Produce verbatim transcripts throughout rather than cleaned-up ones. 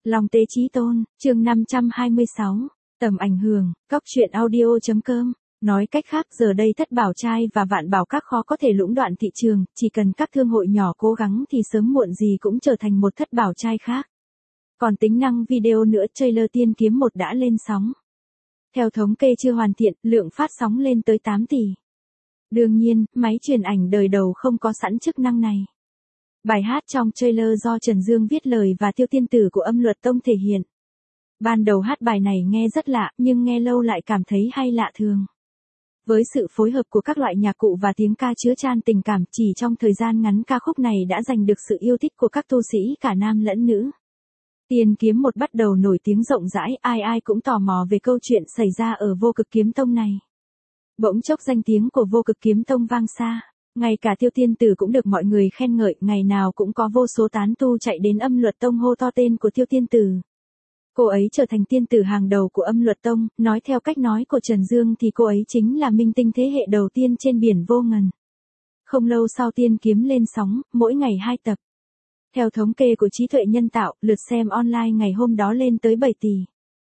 Long Tế Chí Tôn, chương năm trăm hai mươi sáu, tầm ảnh hưởng, góc truyện audio.com. Nói cách khác, giờ đây Thất Bảo Trai và Vạn Bảo Các khó có thể lũng đoạn thị trường, chỉ cần các thương hội nhỏ cố gắng thì sớm muộn gì cũng trở thành một Thất Bảo Trai khác. Còn tính năng video nữa, trailer Tiên Kiếm một đã lên sóng. Theo thống kê chưa hoàn thiện, lượng phát sóng lên tới tám tỷ. Đương nhiên, máy truyền ảnh đời đầu không có sẵn chức năng này. Bài hát trong trailer do Trần Dương viết lời và Tiêu Tiên Tử của Âm Luật Tông thể hiện. Ban đầu hát bài này nghe rất lạ, nhưng nghe lâu lại cảm thấy hay lạ thường. Với sự phối hợp của các loại nhạc cụ và tiếng ca chứa chan tình cảm, chỉ trong thời gian ngắn ca khúc này đã giành được sự yêu thích của các tu sĩ cả nam lẫn nữ. Tiên Kiếm một bắt đầu nổi tiếng rộng rãi, ai ai cũng tò mò về câu chuyện xảy ra ở Vô Cực Kiếm Tông này. Bỗng chốc danh tiếng của Vô Cực Kiếm Tông vang xa, ngay cả Tiêu Tiên Tử cũng được mọi người khen ngợi, ngày nào cũng có vô số tán tu chạy đến Âm Luật Tông hô to tên của Tiêu Tiên Tử. Cô ấy trở thành tiên tử hàng đầu của Âm Luật Tông, nói theo cách nói của Trần Dương thì cô ấy chính là minh tinh thế hệ đầu tiên trên biển vô ngần. Không lâu sau Tiên Kiếm lên sóng, mỗi ngày hai tập. Theo thống kê của trí tuệ nhân tạo, lượt xem online ngày hôm đó lên tới bảy tỷ.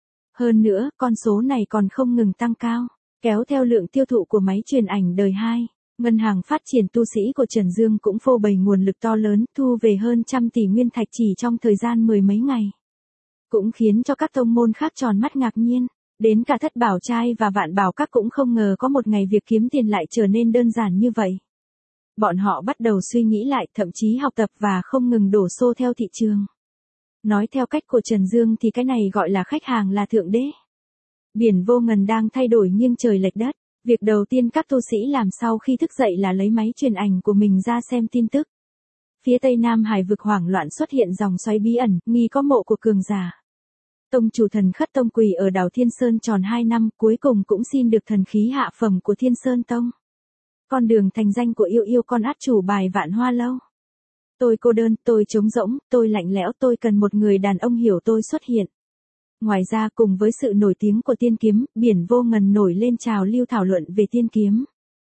Hơn nữa, con số này còn không ngừng tăng cao, kéo theo lượng tiêu thụ của máy truyền ảnh đời hai. Ngân hàng phát triển tu sĩ của Trần Dương cũng phô bày nguồn lực to lớn, thu về hơn trăm tỷ nguyên thạch chỉ trong thời gian mười mấy ngày. Cũng khiến cho các tông môn khác tròn mắt ngạc nhiên, đến cả Thất Bảo Trai và Vạn Bảo Các cũng không ngờ có một ngày việc kiếm tiền lại trở nên đơn giản như vậy. Bọn họ bắt đầu suy nghĩ lại, thậm chí học tập và không ngừng đổ xô theo thị trường. Nói theo cách của Trần Dương thì cái này gọi là khách hàng là thượng đế. Biển vô ngần đang thay đổi nghiêng trời lệch đất. Việc đầu tiên các tu sĩ làm sau khi thức dậy là lấy máy truyền ảnh của mình ra xem tin tức. Phía Tây Nam Hải vực hoảng loạn xuất hiện dòng xoáy bí ẩn, nghi có mộ của cường giả. Tông chủ Thần Khất Tông quỳ ở đảo Thiên Sơn tròn hai năm, cuối cùng cũng xin được thần khí hạ phẩm của Thiên Sơn Tông. Con đường thành danh của yêu yêu con át chủ bài Vạn Hoa Lâu. Tôi cô đơn, tôi trống rỗng, tôi lạnh lẽo, tôi cần một người đàn ông hiểu tôi xuất hiện. Ngoài ra, cùng với sự nổi tiếng của Tiên Kiếm, biển vô ngần nổi lên trào lưu thảo luận về Tiên Kiếm.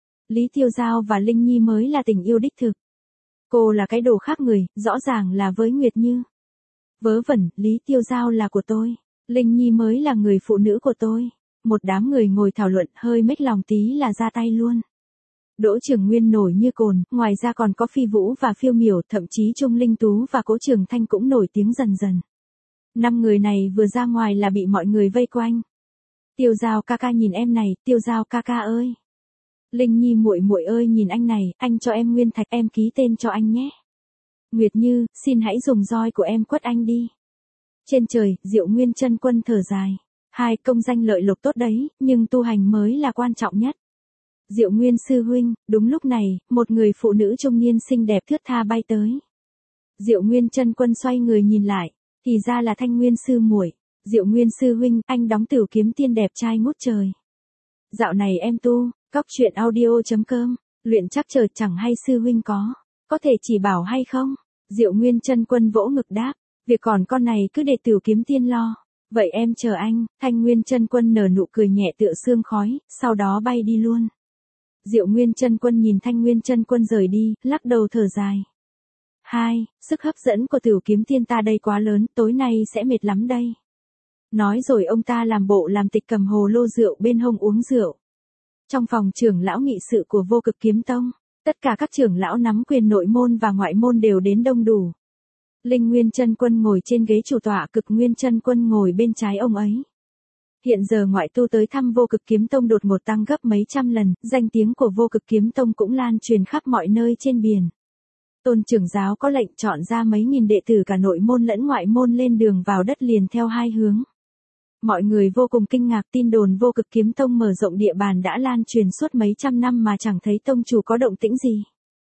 Lý Tiêu Giao và Linh Nhi mới là tình yêu đích thực. Cô là cái đồ khác người, rõ ràng là với Nguyệt Như. Vớ vẩn, Lý Tiêu Giao là của tôi, Linh Nhi mới là người phụ nữ của tôi. Một đám người ngồi thảo luận, hơi mếch lòng tí là ra tay luôn. Đỗ Trường Nguyên nổi như cồn, ngoài ra còn có Phi Vũ và Phiêu Miểu, thậm chí Trung Linh Tú và Cố Trường Thanh cũng nổi tiếng dần dần. Năm người này vừa ra ngoài là bị mọi người vây quanh. Tiêu Giao ca ca nhìn em này, Tiêu Giao ca ca ơi. Linh Nhi muội muội ơi nhìn anh này, anh cho em nguyên thạch, em ký tên cho anh nhé. Nguyệt Như, xin hãy dùng roi của em quất anh đi. Trên trời, Diệu Nguyên Chân Quân thở dài. Hai công danh lợi lộc tốt đấy, nhưng tu hành mới là quan trọng nhất. Diệu Nguyên sư huynh, đúng lúc này, một người phụ nữ trung niên xinh đẹp thướt tha bay tới. Diệu Nguyên Chân Quân xoay người nhìn lại, thì ra là Thanh Nguyên sư muội. Diệu Nguyên sư huynh, anh đóng Tửu Kiếm Tiên đẹp trai ngút trời. Dạo này em tu, góc truyện audio.com, luyện chắc trời chẳng hay sư huynh có, có thể chỉ bảo hay không? Diệu Nguyên Chân Quân vỗ ngực đáp, việc còn con này cứ để Tửu Kiếm Tiên lo. Vậy em chờ anh. Thanh Nguyên Chân Quân nở nụ cười nhẹ tựa sương khói, sau đó bay đi luôn. Diệu Nguyên Chân Quân nhìn Thanh Nguyên Chân Quân rời đi, lắc đầu thở dài. Hai, sức hấp dẫn của Tửu Kiếm Tiên ta đây quá lớn, tối nay sẽ mệt lắm đây. Nói rồi ông ta làm bộ làm tịch cầm hồ lô rượu bên hông uống rượu. Trong phòng trưởng lão nghị sự của Vô Cực Kiếm Tông, tất cả các trưởng lão nắm quyền nội môn và ngoại môn đều đến đông đủ. Linh Nguyên Chân Quân ngồi trên ghế chủ tọa, Cực Nguyên Chân Quân ngồi bên trái ông ấy. Hiện giờ ngoại tu tới thăm Vô Cực Kiếm Tông đột ngột tăng gấp mấy trăm lần, danh tiếng của Vô Cực Kiếm Tông cũng lan truyền khắp mọi nơi trên biển. Tôn trưởng giáo có lệnh chọn ra mấy nghìn đệ tử cả nội môn lẫn ngoại môn lên đường vào đất liền theo hai hướng. Mọi người vô cùng kinh ngạc, tin đồn Vô Cực Kiếm Tông mở rộng địa bàn đã lan truyền suốt mấy trăm năm mà chẳng thấy tông chủ có động tĩnh gì.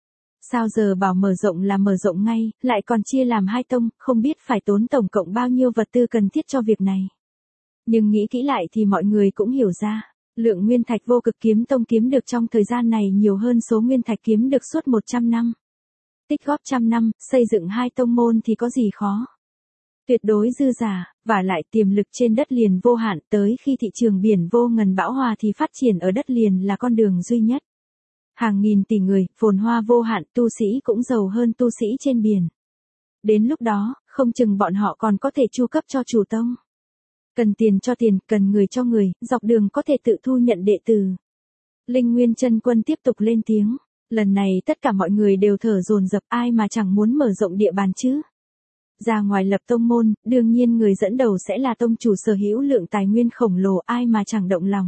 Sao giờ bảo mở rộng là mở rộng ngay, lại còn chia làm hai tông, không biết phải tốn tổng cộng bao nhiêu vật tư cần thiết cho việc này. Nhưng nghĩ kỹ lại thì mọi người cũng hiểu ra, lượng nguyên thạch Vô Cực Kiếm Tông kiếm được trong thời gian này nhiều hơn số nguyên thạch kiếm được suốt một trăm năm. Tích góp trăm năm, xây dựng hai tông môn thì có gì khó. Tuyệt đối dư giả, và lại tiềm lực trên đất liền vô hạn, tới khi thị trường biển vô ngần bão hòa thì phát triển ở đất liền là con đường duy nhất. Hàng nghìn tỷ người, phồn hoa vô hạn, tu sĩ cũng giàu hơn tu sĩ trên biển. Đến lúc đó, không chừng bọn họ còn có thể chu cấp cho chủ tông. Cần tiền cho tiền, cần người cho người, dọc đường có thể tự thu nhận đệ tử. Linh Nguyên Chân Quân tiếp tục lên tiếng. Lần này tất cả mọi người đều thở dồn dập, ai mà chẳng muốn mở rộng địa bàn chứ. Ra ngoài lập tông môn, đương nhiên người dẫn đầu sẽ là tông chủ sở hữu lượng tài nguyên khổng lồ, ai mà chẳng động lòng.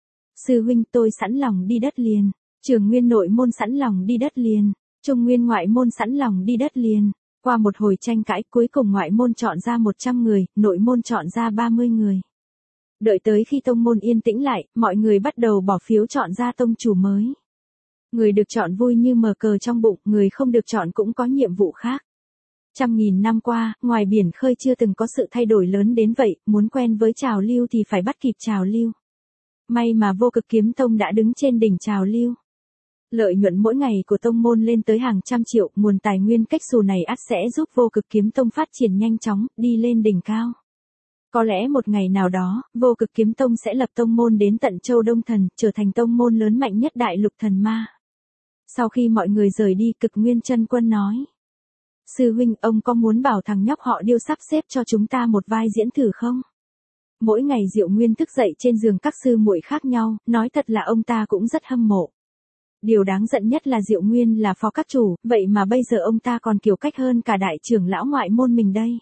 Sư huynh, tôi sẵn lòng đi đất liền. Trường Nguyên nội môn sẵn lòng đi đất liền. Trung Nguyên ngoại môn sẵn lòng đi đất liền. Qua một hồi tranh cãi, cuối cùng ngoại môn chọn ra một trăm người, nội môn chọn ra ba mươi người. Đợi tới khi tông môn yên tĩnh lại, mọi người bắt đầu bỏ phiếu chọn ra tông chủ mới. Người được chọn vui như mở cờ trong bụng, người không được chọn cũng có nhiệm vụ khác. Trăm nghìn năm qua, ngoài biển khơi chưa từng có sự thay đổi lớn đến vậy, muốn quen với trào lưu thì phải bắt kịp trào lưu. May mà Vô Cực Kiếm Tông đã đứng trên đỉnh trào lưu. Lợi nhuận mỗi ngày của tông môn lên tới hàng trăm triệu, nguồn tài nguyên cách xù này ắt sẽ giúp Vô Cực Kiếm Tông phát triển nhanh chóng, đi lên đỉnh cao. Có lẽ một ngày nào đó, Vô Cực Kiếm Tông sẽ lập tông môn đến tận Châu Đông Thần, trở thành tông môn lớn mạnh nhất đại lục thần ma. Sau khi mọi người rời đi, Cực Nguyên Chân Quân nói. Sư huynh, ông có muốn bảo thằng nhóc họ Điêu sắp xếp cho chúng ta một vai diễn thử không? Mỗi ngày Diệu Nguyên thức dậy trên giường các sư muội khác nhau, nói thật là ông ta cũng rất hâm mộ. Điều đáng giận nhất là Diệu Nguyên là phó các chủ, vậy mà bây giờ ông ta còn kiểu cách hơn cả đại trưởng lão ngoại môn mình đây.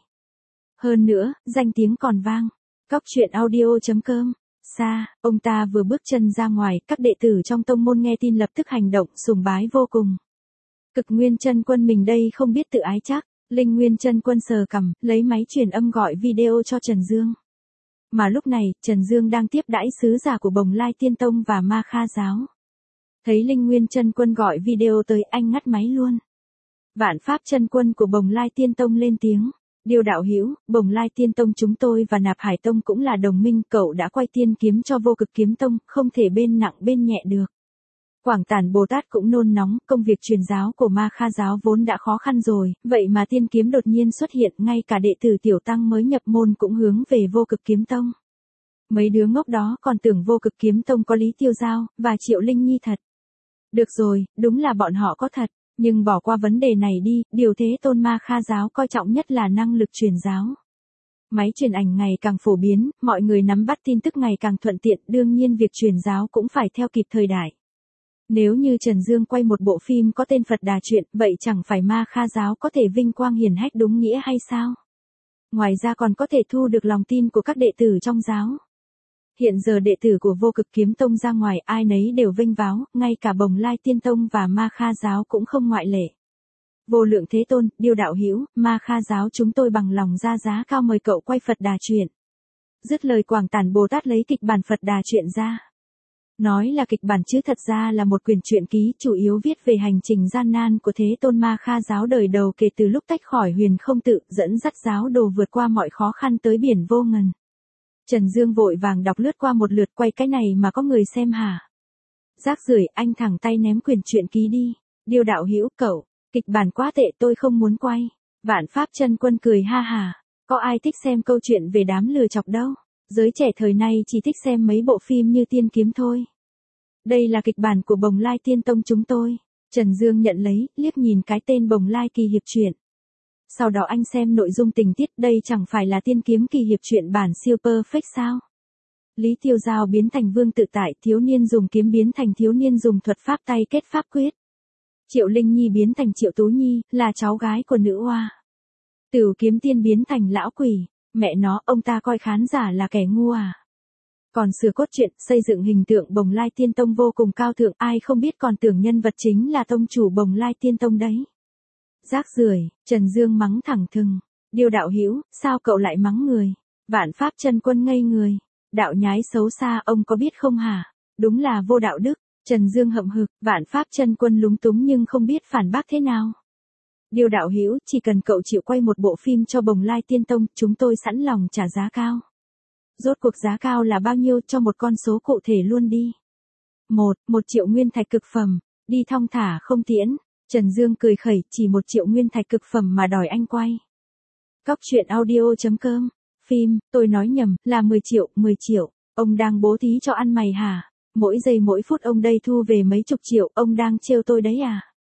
Hơn nữa, danh tiếng còn vang. Cóc truyện audio chấm com. Xa, ông ta vừa bước chân ra ngoài, các đệ tử trong tông môn nghe tin lập tức hành động, sùng bái vô cùng. Cực Nguyên Chân Quân mình đây không biết tự ái chắc. Linh Nguyên Chân Quân sờ cằm, lấy máy truyền âm gọi video cho Trần Dương. Mà lúc này, Trần Dương đang tiếp đãi sứ giả của Bồng Lai Tiên Tông và Ma Kha Giáo. Thấy Linh Nguyên Chân Quân gọi video tới, anh ngắt máy luôn. Vạn Pháp Chân Quân của Bồng Lai Tiên Tông lên tiếng. Điêu đạo hữu, Bồng Lai Tiên Tông chúng tôi và Nạp Hải Tông cũng là đồng minh, cậu đã quay tiên kiếm cho Vô Cực Kiếm Tông, không thể bên nặng bên nhẹ được. Quảng Tản Bồ Tát cũng nôn nóng, công việc truyền giáo của Ma Kha Giáo vốn đã khó khăn rồi, vậy mà tiên kiếm đột nhiên xuất hiện, ngay cả đệ tử tiểu tăng mới nhập môn cũng hướng về Vô Cực Kiếm Tông. Mấy đứa ngốc đó còn tưởng Vô Cực Kiếm Tông có Lý Tiêu Giao và Triệu Linh Nhi thật. Được rồi, đúng là bọn họ có thật, nhưng bỏ qua vấn đề này đi, điều Thế Tôn Ma Kha Giáo coi trọng nhất là năng lực truyền giáo. Máy truyền ảnh ngày càng phổ biến, mọi người nắm bắt tin tức ngày càng thuận tiện, đương nhiên việc truyền giáo cũng phải theo kịp thời đại. Nếu như Trần Dương quay một bộ phim có tên Phật Đà Truyện, vậy chẳng phải Ma Kha Giáo có thể vinh quang hiển hách đúng nghĩa hay sao? Ngoài ra còn có thể thu được lòng tin của các đệ tử trong giáo. Hiện giờ đệ tử của Vô Cực Kiếm Tông ra ngoài ai nấy đều vinh váo, ngay cả Bồng Lai Tiên Tông và Ma Kha Giáo cũng không ngoại lệ. Vô Lượng Thế Tôn, Điêu đạo hữu, Ma Kha Giáo chúng tôi bằng lòng ra giá cao mời cậu quay Phật Đà Truyện. Dứt lời Quảng Tản Bồ Tát lấy kịch bản Phật Đà Truyện ra. Nói là kịch bản chứ thật ra là một quyển truyện ký, chủ yếu viết về hành trình gian nan của Thế Tôn Ma Kha Giáo đời đầu kể từ lúc tách khỏi Huyền Không Tự, dẫn dắt giáo đồ vượt qua mọi khó khăn tới biển vô ngần. Trần Dương vội vàng đọc lướt qua một lượt, quay cái này mà có người xem hả? Rác rưởi, anh thẳng tay ném quyển truyện ký đi. Điêu đạo hữu, cậu, kịch bản quá tệ, tôi không muốn quay. Vạn Pháp Chân Quân cười ha hà, có ai thích xem câu chuyện về đám lừa chọc đâu. Giới trẻ thời nay chỉ thích xem mấy bộ phim như Tiên Kiếm thôi. Đây là kịch bản của Bồng Lai Tiên Tông chúng tôi. Trần Dương nhận lấy, liếc nhìn cái tên Bồng Lai kỳ hiệp truyện. Sau đó anh xem nội dung tình tiết, đây chẳng phải là Tiên Kiếm kỳ hiệp truyện bản siêu perfect sao? Lý Tiêu Giao biến thành vương tự tại, thiếu niên dùng kiếm biến thành thiếu niên dùng thuật pháp tay kết pháp quyết. Triệu Linh Nhi biến thành Triệu Tú Nhi, là cháu gái của nữ oa. Tửu Kiếm Tiên biến thành lão quỷ, mẹ nó, ông ta coi khán giả là kẻ ngu à? Còn sửa cốt truyện, xây dựng hình tượng Bồng Lai Tiên Tông vô cùng cao thượng, ai không biết còn tưởng nhân vật chính là tông chủ Bồng Lai Tiên Tông đấy. Rác rưởi, Trần Dương mắng thẳng thừng. Điêu đạo hữu, sao cậu lại mắng người? Vạn Pháp Chân Quân ngây người. Đạo nhái xấu xa, ông có biết không hả? Đúng là vô đạo đức. Trần Dương hậm hực, Vạn Pháp Chân Quân lúng túng nhưng không biết phản bác thế nào. Điêu đạo hữu, chỉ cần cậu chịu quay một bộ phim cho Bồng Lai Tiên Tông, chúng tôi sẵn lòng trả giá cao. Rốt cuộc giá cao là bao nhiêu, cho một con số cụ thể luôn đi. Một, một triệu nguyên thạch cực phẩm, đi thong thả không tiễn. Trần Dương cười khẩy, chỉ một triệu nguyên thạch cực phẩm mà đòi anh quay. Cóc truyện audio chấm com. Phim, tôi nói nhầm, là mười triệu, mười triệu. Ông đang bố thí cho ăn mày hả? Mỗi giây mỗi phút ông đây thu về mấy chục triệu, ông đang trêu tôi đấy à?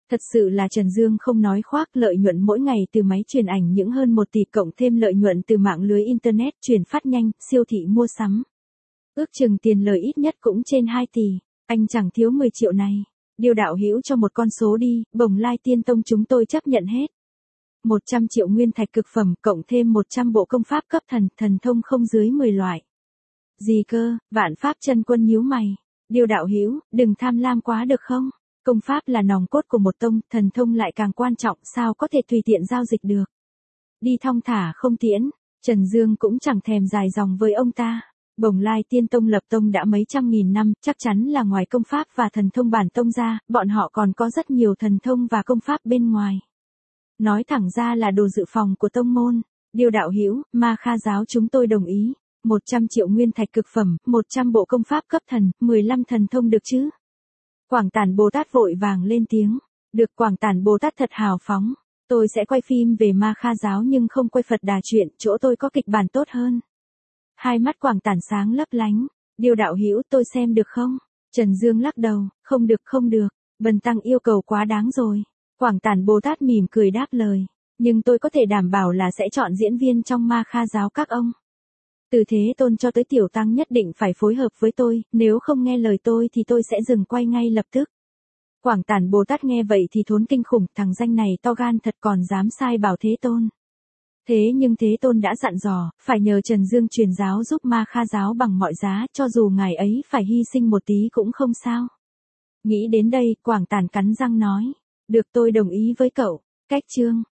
Thật sự là Trần Dương không nói khoác, lợi nhuận mỗi ngày từ máy truyền ảnh những hơn một tỷ cộng thêm lợi nhuận từ mạng lưới Internet truyền phát nhanh, siêu thị mua sắm. Ước chừng tiền lời ít nhất cũng trên hai tỷ, anh chẳng thiếu mười triệu này. Điêu đạo hữu cho một con số đi, Bồng Lai Tiên Tông chúng tôi chấp nhận hết. một trăm triệu nguyên thạch cực phẩm cộng thêm một trăm bộ công pháp cấp thần, thần thông không dưới mười loại. Gì cơ? Vạn Pháp Chân Quân nhíu mày. Điêu đạo hữu, đừng tham lam quá được không? Công pháp là nòng cốt của một tông, thần thông lại càng quan trọng, sao có thể tùy tiện giao dịch được. Đi thong thả không tiễn, Trần Dương cũng chẳng thèm dài dòng với ông ta. Bồng Lai Tiên Tông lập tông đã mấy trăm nghìn năm, chắc chắn là ngoài công pháp và thần thông bản tông ra, bọn họ còn có rất nhiều thần thông và công pháp bên ngoài. Nói thẳng ra là đồ dự phòng của tông môn. Điêu đạo hữu, Ma Kha giáo chúng tôi đồng ý. một trăm triệu nguyên thạch cực phẩm, một trăm bộ công pháp cấp thần, mười lăm thần thông được chứ? Quảng Tản Bồ Tát vội vàng lên tiếng. Được, Quảng Tản Bồ Tát thật hào phóng. Tôi sẽ quay phim về Ma Kha giáo nhưng không quay Phật Đà truyện, chỗ tôi có kịch bản tốt hơn. Hai mắt Quảng Tản sáng lấp lánh. Điêu đạo hữu, tôi xem được không? Trần Dương lắc đầu, không được không được, Bần tăng yêu cầu quá đáng rồi. Quảng Tản Bồ Tát mỉm cười đáp lời. Nhưng tôi có thể đảm bảo là sẽ chọn diễn viên trong Ma Kha giáo các ông. Từ Thế Tôn cho tới Tiểu Tăng nhất định phải phối hợp với tôi, nếu không nghe lời tôi thì tôi sẽ dừng quay ngay lập tức. Quảng Tản Bồ Tát nghe vậy thì thốn kinh khủng, thằng danh này to gan thật còn dám sai bảo Thế Tôn. Thế nhưng Thế Tôn đã dặn dò, phải nhờ Trần Dương truyền giáo giúp Ma Kha giáo bằng mọi giá, cho dù ngài ấy phải hy sinh một tí cũng không sao. Nghĩ đến đây, Quảng Tản cắn răng nói, được tôi đồng ý với cậu. Cách chương